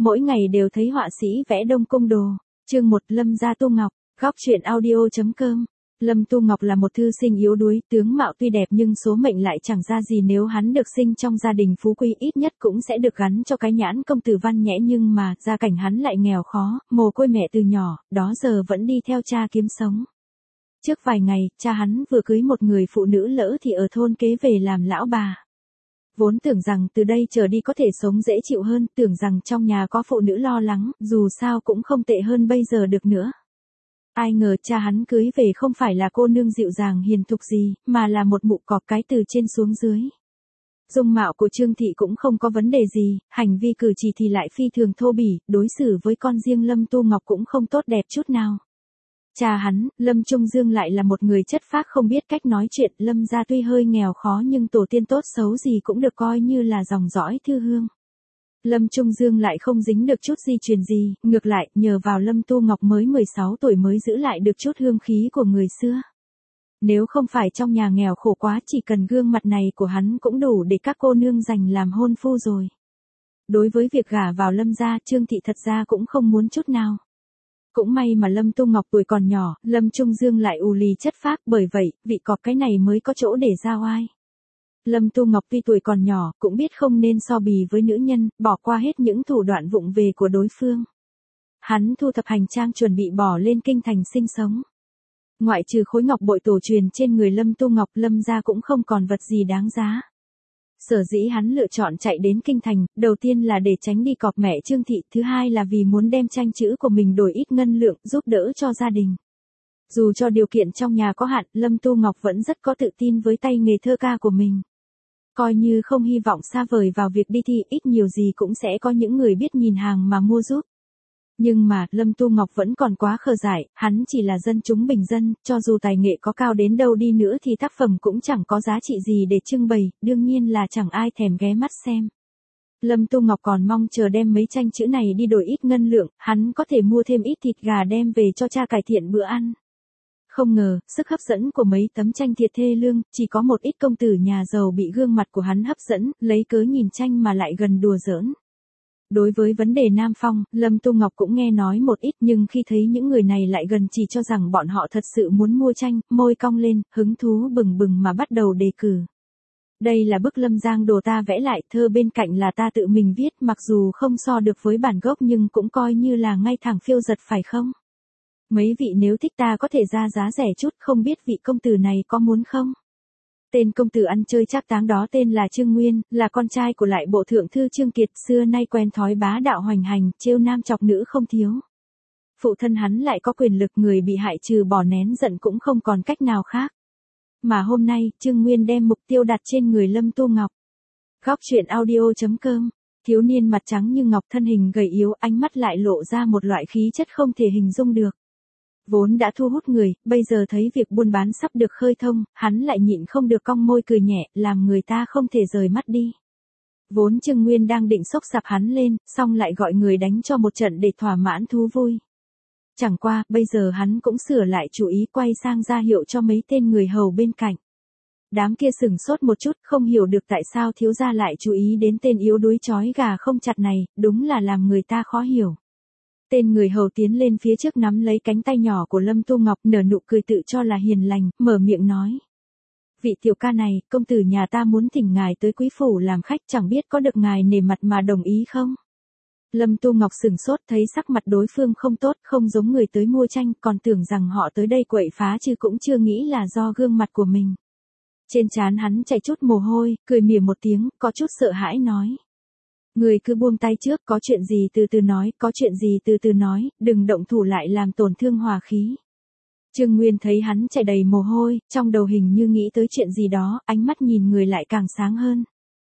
Mỗi ngày đều thấy họa sĩ vẽ Đông Cung đồ. Chương 1 Lâm gia Tu Ngọc, góc truyện audio.com. Lâm Tu Ngọc là một thư sinh yếu đuối, tướng mạo tuy đẹp nhưng số mệnh lại chẳng ra gì, nếu hắn được sinh trong gia đình phú quý ít nhất cũng sẽ được gắn cho cái nhãn công tử văn nhẽ, nhưng mà gia cảnh hắn lại nghèo khó, mồ côi mẹ từ nhỏ, đó giờ vẫn đi theo cha kiếm sống. Trước vài ngày, cha hắn vừa cưới một người phụ nữ lỡ thì ở thôn kế về làm lão bà. Vốn tưởng rằng từ đây trở đi có thể sống dễ chịu hơn, tưởng rằng trong nhà có phụ nữ lo lắng, dù sao cũng không tệ hơn bây giờ được nữa. Ai ngờ cha hắn cưới về không phải là cô nương dịu dàng hiền thục gì, mà là một mụ cọp cái từ trên xuống dưới. Dung mạo của Trương Thị cũng không có vấn đề gì, hành vi cử chỉ thì lại phi thường thô bỉ, đối xử với con riêng Lâm Tu Ngọc cũng không tốt đẹp chút nào. Cha hắn, Lâm Trung Dương lại là một người chất phác không biết cách nói chuyện, Lâm gia tuy hơi nghèo khó nhưng tổ tiên tốt xấu gì cũng được coi như là dòng dõi thư hương. Lâm Trung Dương lại không dính được chút di truyền gì, ngược lại, nhờ vào Lâm Tu Ngọc mới 16 tuổi mới giữ lại được chút hương khí của người xưa. Nếu không phải trong nhà nghèo khổ quá, chỉ cần gương mặt này của hắn cũng đủ để các cô nương giành làm hôn phu rồi. Đối với việc gả vào Lâm gia, Trương Thị thật ra cũng không muốn chút nào. Cũng may mà Lâm Tu Ngọc tuổi còn nhỏ, Lâm Trung Dương lại ù lì chất phác, bởi vậy, vị cọp cái này mới có chỗ để ra oai. Lâm Tu Ngọc tuy tuổi còn nhỏ, cũng biết không nên so bì với nữ nhân, bỏ qua hết những thủ đoạn vụng về của đối phương. Hắn thu thập hành trang chuẩn bị bỏ lên kinh thành sinh sống. Ngoại trừ khối ngọc bội tổ truyền trên người Lâm Tu Ngọc, Lâm gia cũng không còn vật gì đáng giá. Sở dĩ hắn lựa chọn chạy đến kinh thành, đầu tiên là để tránh đi cọp mẹ Trương Thị, thứ hai là vì muốn đem tranh chữ của mình đổi ít ngân lượng, giúp đỡ cho gia đình. Dù cho điều kiện trong nhà có hạn, Lâm Tu Ngọc vẫn rất có tự tin với tay nghề thơ ca của mình. Coi như không hy vọng xa vời vào việc đi thi, ít nhiều gì cũng sẽ có những người biết nhìn hàng mà mua giúp. Nhưng mà, Lâm Tu Ngọc vẫn còn quá khờ dại, hắn chỉ là dân chúng bình dân, cho dù tài nghệ có cao đến đâu đi nữa thì tác phẩm cũng chẳng có giá trị gì để trưng bày, đương nhiên là chẳng ai thèm ghé mắt xem. Lâm Tu Ngọc còn mong chờ đem mấy tranh chữ này đi đổi ít ngân lượng, hắn có thể mua thêm ít thịt gà đem về cho cha cải thiện bữa ăn. Không ngờ, sức hấp dẫn của mấy tấm tranh thiệt thê lương, chỉ có một ít công tử nhà giàu bị gương mặt của hắn hấp dẫn, lấy cớ nhìn tranh mà lại gần đùa giỡn. Đối với vấn đề Nam Phong, Lâm Tu Ngọc cũng nghe nói một ít, nhưng khi thấy những người này lại gần chỉ cho rằng bọn họ thật sự muốn mua tranh, môi cong lên, hứng thú bừng bừng mà bắt đầu đề cử. Đây là bức Lâm Giang đồ ta vẽ lại, thơ bên cạnh là ta tự mình viết, mặc dù không so được với bản gốc nhưng cũng coi như là ngay thẳng phiêu giật phải không? Mấy vị nếu thích ta có thể ra giá rẻ chút, không biết vị công tử này có muốn không? Tên công tử ăn chơi trác táng đó tên là Trương Nguyên, là con trai của lại bộ thượng thư Trương Kiệt, xưa nay quen thói bá đạo hoành hành, trêu nam chọc nữ không thiếu. Phụ thân hắn lại có quyền lực, người bị hại trừ bỏ nén giận cũng không còn cách nào khác. Mà hôm nay, Trương Nguyên đem mục tiêu đặt trên người Lâm Tu Ngọc. Góc truyện audio.com. Thiếu niên mặt trắng như ngọc, thân hình gầy yếu, ánh mắt lại lộ ra một loại khí chất không thể hình dung được. Vốn đã thu hút người, bây giờ thấy việc buôn bán sắp được khơi thông, hắn lại nhịn không được cong môi cười nhẹ, làm người ta không thể rời mắt đi. Vốn Trương Nguyên đang định xốc xạp hắn lên, xong lại gọi người đánh cho một trận để thỏa mãn thú vui. Chẳng qua, bây giờ hắn cũng sửa lại chủ ý, quay sang ra hiệu cho mấy tên người hầu bên cạnh. Đám kia sửng sốt một chút, không hiểu được tại sao thiếu gia lại chú ý đến tên yếu đuối chói gà không chặt này, đúng là làm người ta khó hiểu. Tên người hầu tiến lên phía trước nắm lấy cánh tay nhỏ của Lâm Tu Ngọc, nở nụ cười tự cho là hiền lành, mở miệng nói. Vị tiểu ca này, công tử nhà ta muốn thỉnh ngài tới quý phủ làm khách, chẳng biết có được ngài nể mặt mà đồng ý không? Lâm Tu Ngọc sửng sốt, thấy sắc mặt đối phương không tốt, không giống người tới mua tranh, còn tưởng rằng họ tới đây quậy phá chứ cũng chưa nghĩ là do gương mặt của mình. Trên trán hắn chảy chút mồ hôi, cười mỉa một tiếng, có chút sợ hãi nói. Người cứ buông tay trước, có chuyện gì từ từ nói, có chuyện gì từ từ nói, đừng động thủ lại làm tổn thương hòa khí. Trương Nguyên thấy hắn chảy đầy mồ hôi, trong đầu hình như nghĩ tới chuyện gì đó, ánh mắt nhìn người lại càng sáng hơn.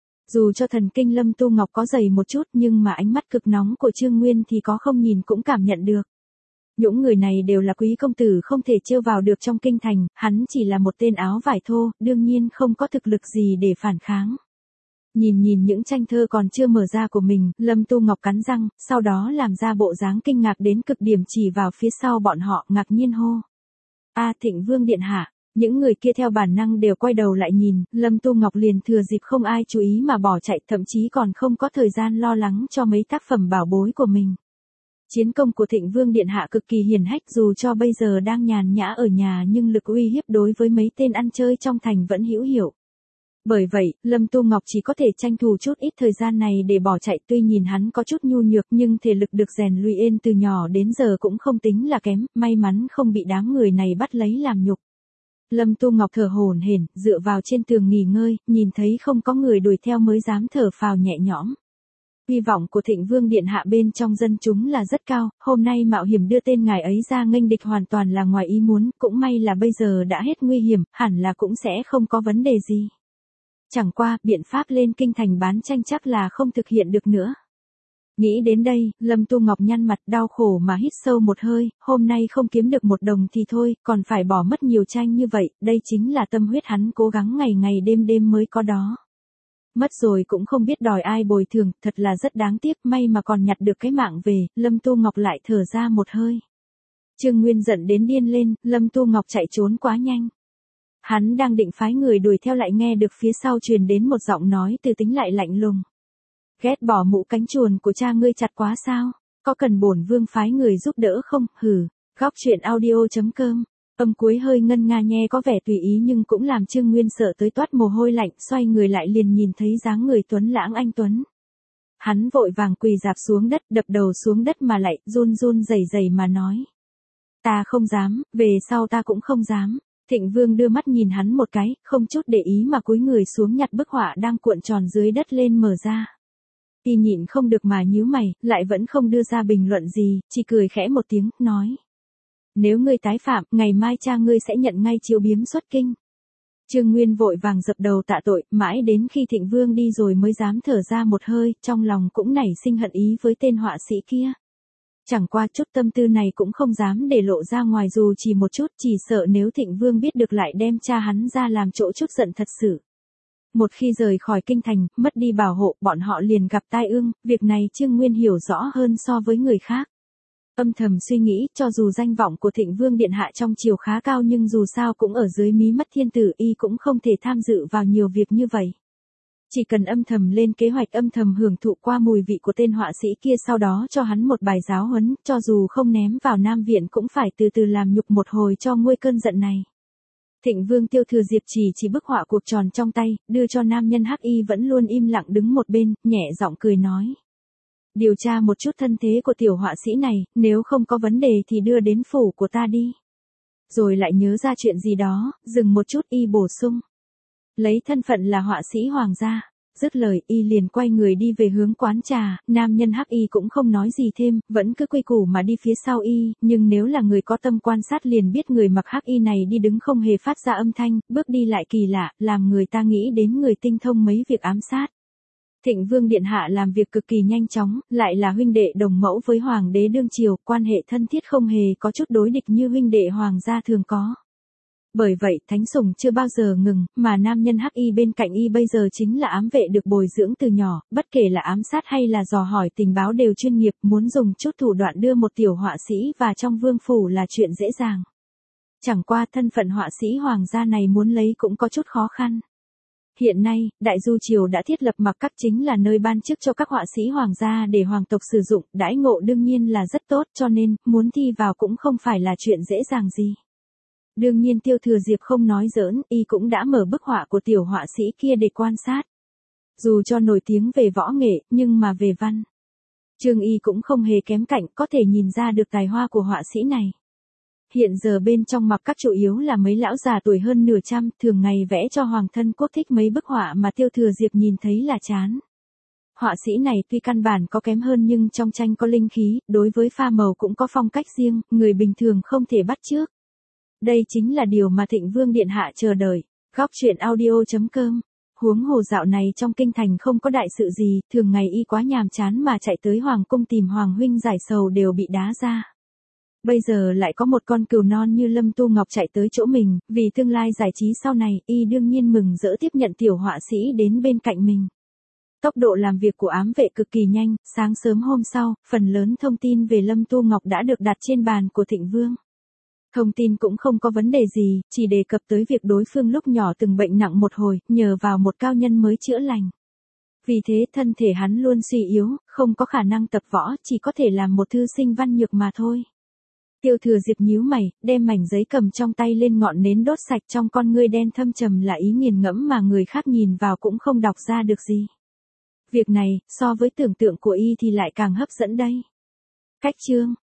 Dù cho thần kinh Lâm Tu Ngọc có dày một chút nhưng mà ánh mắt cực nóng của Trương Nguyên thì có không nhìn cũng cảm nhận được. Những người này đều là quý công tử không thể trêu vào được trong kinh thành, hắn chỉ là một tên áo vải thô, đương nhiên không có thực lực gì để phản kháng. Nhìn những tranh thơ còn chưa mở ra của mình, Lâm Tu Ngọc cắn răng, sau đó làm ra bộ dáng kinh ngạc đến cực điểm chỉ vào phía sau bọn họ, ngạc nhiên hô. A Thịnh Vương điện hạ, Những người kia theo bản năng đều quay đầu lại nhìn, Lâm Tu Ngọc liền thừa dịp không ai chú ý mà bỏ chạy, thậm chí còn không có thời gian lo lắng cho mấy tác phẩm bảo bối của mình. Chiến công của Thịnh Vương Điện Hạ cực kỳ hiển hách, dù cho bây giờ đang nhàn nhã ở nhà nhưng lực uy hiếp đối với mấy tên ăn chơi trong thành vẫn hữu hiệu. Bởi vậy, Lâm Tu Ngọc chỉ có thể tranh thủ chút ít thời gian này để bỏ chạy, tuy nhìn hắn có chút nhu nhược nhưng thể lực được rèn luyện từ nhỏ đến giờ cũng không tính là kém, may mắn không bị đám người này bắt lấy làm nhục. Lâm Tu Ngọc thở hổn hển, dựa vào trên tường nghỉ ngơi, nhìn thấy không có người đuổi theo mới dám thở phào nhẹ nhõm. Hy vọng của Thịnh Vương Điện Hạ bên trong dân chúng là rất cao, hôm nay mạo hiểm đưa tên ngài ấy ra nghênh địch hoàn toàn là ngoài ý muốn, cũng may là bây giờ đã hết nguy hiểm, hẳn là cũng sẽ không có vấn đề gì. Chẳng qua, biện pháp lên kinh thành bán tranh chắc là không thực hiện được nữa. Nghĩ đến đây, Lâm Tu Ngọc nhăn mặt đau khổ mà hít sâu một hơi, hôm nay không kiếm được 1 đồng thì thôi, còn phải bỏ mất nhiều tranh như vậy, đây chính là tâm huyết hắn cố gắng ngày ngày đêm đêm mới có đó. Mất rồi cũng không biết đòi ai bồi thường, thật là rất đáng tiếc, may mà còn nhặt được cái mạng về, Lâm Tu Ngọc lại thở ra một hơi. Trương Nguyên giận đến điên lên, Lâm Tu Ngọc chạy trốn quá nhanh. Hắn đang định phái người đuổi theo lại nghe được phía sau truyền đến một giọng nói từ tính lại lạnh lùng. Ghét bỏ mũ cánh chuồn của cha ngươi chặt quá sao? Có cần bổn vương phái người giúp đỡ không? Hừ, Góc Truyện Audio.com. Âm cuối hơi ngân nga nghe có vẻ tùy ý nhưng cũng làm Trương Nguyên sợ tới toát mồ hôi lạnh, xoay người lại liền nhìn thấy dáng người tuấn lãng anh tuấn. Hắn vội vàng quỳ rạp xuống đất, đập đầu xuống đất mà lại run run rẩy rẩy mà nói: "Ta không dám, về sau ta cũng không dám." Thịnh Vương đưa mắt nhìn hắn một cái, không chút để ý mà cúi người xuống nhặt bức họa đang cuộn tròn dưới đất lên mở ra. Y nhịn không được mà nhíu mày, lại vẫn không đưa ra bình luận gì, chỉ cười khẽ một tiếng, nói: "Nếu ngươi tái phạm, ngày mai cha ngươi sẽ nhận ngay chiếu biếm xuất kinh." Trương Nguyên vội vàng dập đầu tạ tội, mãi đến khi Thịnh Vương đi rồi mới dám thở ra một hơi, trong lòng cũng nảy sinh hận ý với tên họa sĩ kia. Chẳng qua chút tâm tư này cũng không dám để lộ ra ngoài dù chỉ một chút, chỉ sợ nếu Thịnh Vương biết được lại đem cha hắn ra làm chỗ chút giận thật sự. Một khi rời khỏi kinh thành, mất đi bảo hộ, bọn họ liền gặp tai ương, việc này Trương Nguyên hiểu rõ hơn so với người khác. Âm thầm suy nghĩ, cho dù danh vọng của Thịnh Vương Điện Hạ trong triều khá cao nhưng dù sao cũng ở dưới mí mắt thiên tử, y cũng không thể tham dự vào nhiều việc như vậy. Chỉ cần âm thầm lên kế hoạch, âm thầm hưởng thụ qua mùi vị của tên họa sĩ kia, sau đó cho hắn một bài giáo huấn, cho dù không ném vào Nam Viện cũng phải từ từ làm nhục một hồi cho nguôi cơn giận này. Thịnh Vương Tiêu Thừa Diệp chỉ bức họa cuộc tròn trong tay, đưa cho nam nhân Hắc Y vẫn luôn im lặng đứng một bên, nhẹ giọng cười nói: "Điều tra một chút thân thế của tiểu họa sĩ này, nếu không có vấn đề thì đưa đến phủ của ta đi." Rồi lại nhớ ra chuyện gì đó, dừng một chút y bổ sung: "Lấy thân phận là họa sĩ hoàng gia." Dứt lời, y liền quay người đi về hướng quán trà, nam nhân Hắc Y cũng không nói gì thêm, vẫn cứ quy củ mà đi phía sau y, nhưng nếu là người có tâm quan sát liền biết người mặc Hắc Y này đi đứng không hề phát ra âm thanh, bước đi lại kỳ lạ, làm người ta nghĩ đến người tinh thông mấy việc ám sát. Thịnh Vương Điện Hạ làm việc cực kỳ nhanh chóng, lại là huynh đệ đồng mẫu với hoàng đế đương triều, quan hệ thân thiết không hề có chút đối địch như huynh đệ hoàng gia thường có. Bởi vậy, thánh sủng chưa bao giờ ngừng, mà nam nhân Hắc Y bên cạnh y bây giờ chính là ám vệ được bồi dưỡng từ nhỏ, bất kể là ám sát hay là dò hỏi tình báo đều chuyên nghiệp, muốn dùng chút thủ đoạn đưa một tiểu họa sĩ vào trong vương phủ là chuyện dễ dàng. Chẳng qua thân phận họa sĩ hoàng gia này muốn lấy cũng có chút khó khăn. Hiện nay, Đại Du Triều đã thiết lập mặc các chính là nơi ban chức cho các họa sĩ hoàng gia để hoàng tộc sử dụng, đãi ngộ đương nhiên là rất tốt, cho nên, muốn thi vào cũng không phải là chuyện dễ dàng gì. Đương nhiên Tiêu Thừa Diệp không nói giỡn, y cũng đã mở bức họa của tiểu họa sĩ kia để quan sát. Dù cho nổi tiếng về võ nghệ, nhưng mà về văn chương y cũng không hề kém cạnh, có thể nhìn ra được tài hoa của họa sĩ này. Hiện giờ bên trong mặc các chủ yếu là mấy lão già tuổi hơn nửa trăm, thường ngày vẽ cho hoàng thân quốc thích mấy bức họa mà Tiêu Thừa Diệp nhìn thấy là chán. Họa sĩ này tuy căn bản có kém hơn nhưng trong tranh có linh khí, đối với pha màu cũng có phong cách riêng, người bình thường không thể bắt chước. Đây chính là điều mà Thịnh Vương Điện Hạ chờ đợi. Góc Truyện Audio.com. Huống hồ dạo này trong kinh thành không có đại sự gì, thường ngày y quá nhàm chán mà chạy tới hoàng cung tìm hoàng huynh giải sầu đều bị đá ra. Bây giờ lại có một con cừu non như Lâm Tu Ngọc chạy tới chỗ mình, vì tương lai giải trí sau này, y đương nhiên mừng rỡ tiếp nhận tiểu họa sĩ đến bên cạnh mình. Tốc độ làm việc của ám vệ cực kỳ nhanh, sáng sớm hôm sau, phần lớn thông tin về Lâm Tu Ngọc đã được đặt trên bàn của Thịnh Vương. Thông tin cũng không có vấn đề gì, chỉ đề cập tới việc đối phương lúc nhỏ từng bệnh nặng một hồi, nhờ vào một cao nhân mới chữa lành. Vì thế thân thể hắn luôn suy yếu, không có khả năng tập võ, chỉ có thể làm một thư sinh văn nhược mà thôi. Tiêu Thừa Diệp nhíu mày, đem mảnh giấy cầm trong tay lên ngọn nến đốt sạch, trong con ngươi đen thâm trầm là ý nghiền ngẫm mà người khác nhìn vào cũng không đọc ra được gì. Việc này, so với tưởng tượng của y thì lại càng hấp dẫn đây. Cách chương